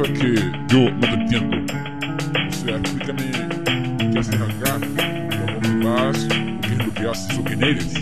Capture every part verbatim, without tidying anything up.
sabes que yo no te entiendo. O sea, explícame qué haces acá, por dónde vas, qué es lo que haces o quién eres.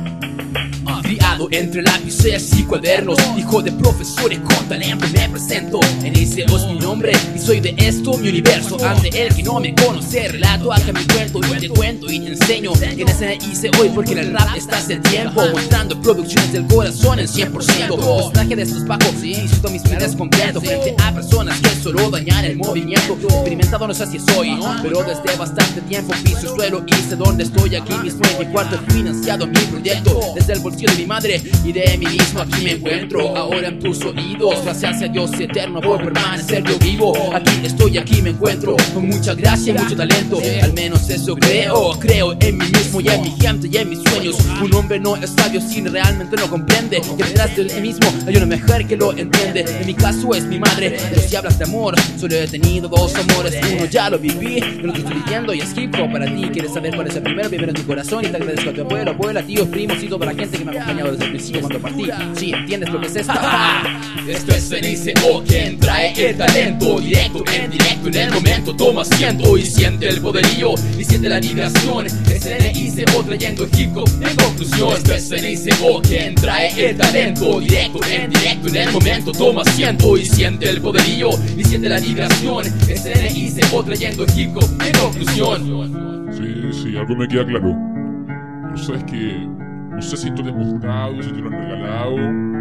Criado entre lápices y cuadernos, hijo de profesores con talento me presento. Eliseo es mi nombre y soy de esto mi universo. Ante el que no me conoce relato acá mi cuento. Y te cuento y te enseño que en escena hice hoy porque en el rap está hace tiempo, mostrando producciones del corazón en cien por ciento. Personaje de estos bajos y siento mis vidas completo frente a personas que solo dañan el movimiento. Experimentado no sé si soy, pero desde bastante tiempo piso el suelo y sé dónde estoy. Aquí mismo en mi cuarto he financiado mi proyecto desde el bolsillo de mi madre y de mí mismo aquí me encuentro. Ahora en tus oídos, gracias a Dios eterno por permanecer yo vivo. Aquí estoy, aquí me encuentro, con mucha gracia y mucho talento. Al menos eso creo, creo en mí mismo y en mi gente y en mis sueños. Un hombre no es sabio si realmente no comprende que detrás de él mismo hay una mujer que lo entiende. En mi caso es mi madre, pero si hablas de amor, solo he tenido dos amores. Uno ya lo viví, yo lo estoy viviendo y es hip hop para ti. Quieres saber cuál es el primero, primero en tu corazón. Y te agradezco a tu abuelo, abuela, tíos, primos y toda la gente que me ha acompañado desde el principio cuando partí. Sí, ¿entiendes lo que es esto? Esto es N I C O, quien trae el talento. Directo, en directo, en el momento toma asiento y siente el poderío y siente la vibración. Es N I C O trayendo hip hop en conclusión. Esto es N I C O, quien trae el talento. Directo, en directo, en el momento toma asiento y siente el poderío y siente la vibración. Es N I C O trayendo hip hop en conclusión. Sí, sí, algo me queda claro. Pero sabes que no sé si esto te ha gustado, si te lo han regalado.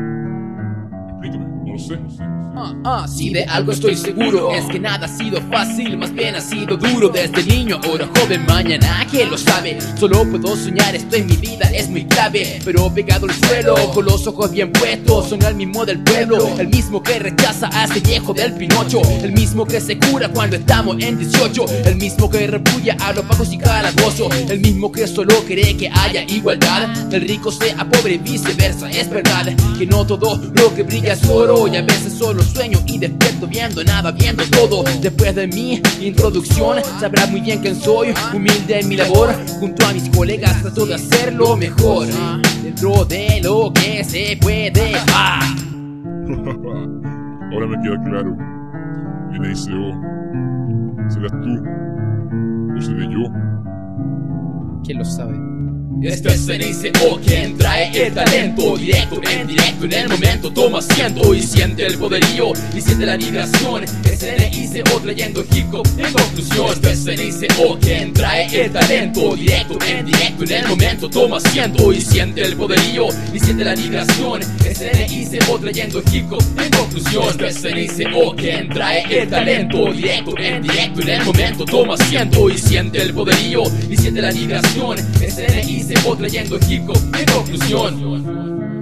Explícame, no lo sé. Ah, ah, si de algo estoy seguro es que nada ha sido fácil, más bien ha sido duro. Desde niño, ahora joven, mañana ¿quién lo sabe? Solo puedo soñar, esto en mi vida es muy clave. Pero pegado al suelo, con los ojos bien puestos, soy el mismo del pueblo, el mismo que rechaza a ese viejo del Pinocho, el mismo que se cura cuando estamos en dieciocho, el mismo que repudia a los pagos y calabozo, el mismo que solo quiere que haya igualdad, el rico sea pobre y viceversa. Es verdad que no todo lo que brilla es oro y a veces solo sueño y despierto viendo nada, viendo todo. Después de mi introducción sabrás muy bien quién soy, humilde en mi labor. Junto a mis colegas trato de hacerlo mejor, dentro de lo que se puede. ¡Ah! Ahora me queda claro. N I C O, ¿serás tú o seré yo? ¿Quién lo sabe? Esto es N I C O, quien trae el talento. Directo, en directo, en el momento toma asiento y siente el poderío y siente la vibración. Es N I C O trayendo hip hop en conclusión. Esto es N I C O, quien trae el talento. Directo, en directo, en el momento toma asiento y siente el poderío y siente la vibración. Es N I C O trayendo hip hop en conclusión. Esto es N I C O, quien trae el talento. Directo, en directo, en el momento toma asiento y siente el poderío y siente la vibración. Es N I C O trayendo hip hop en conclusión.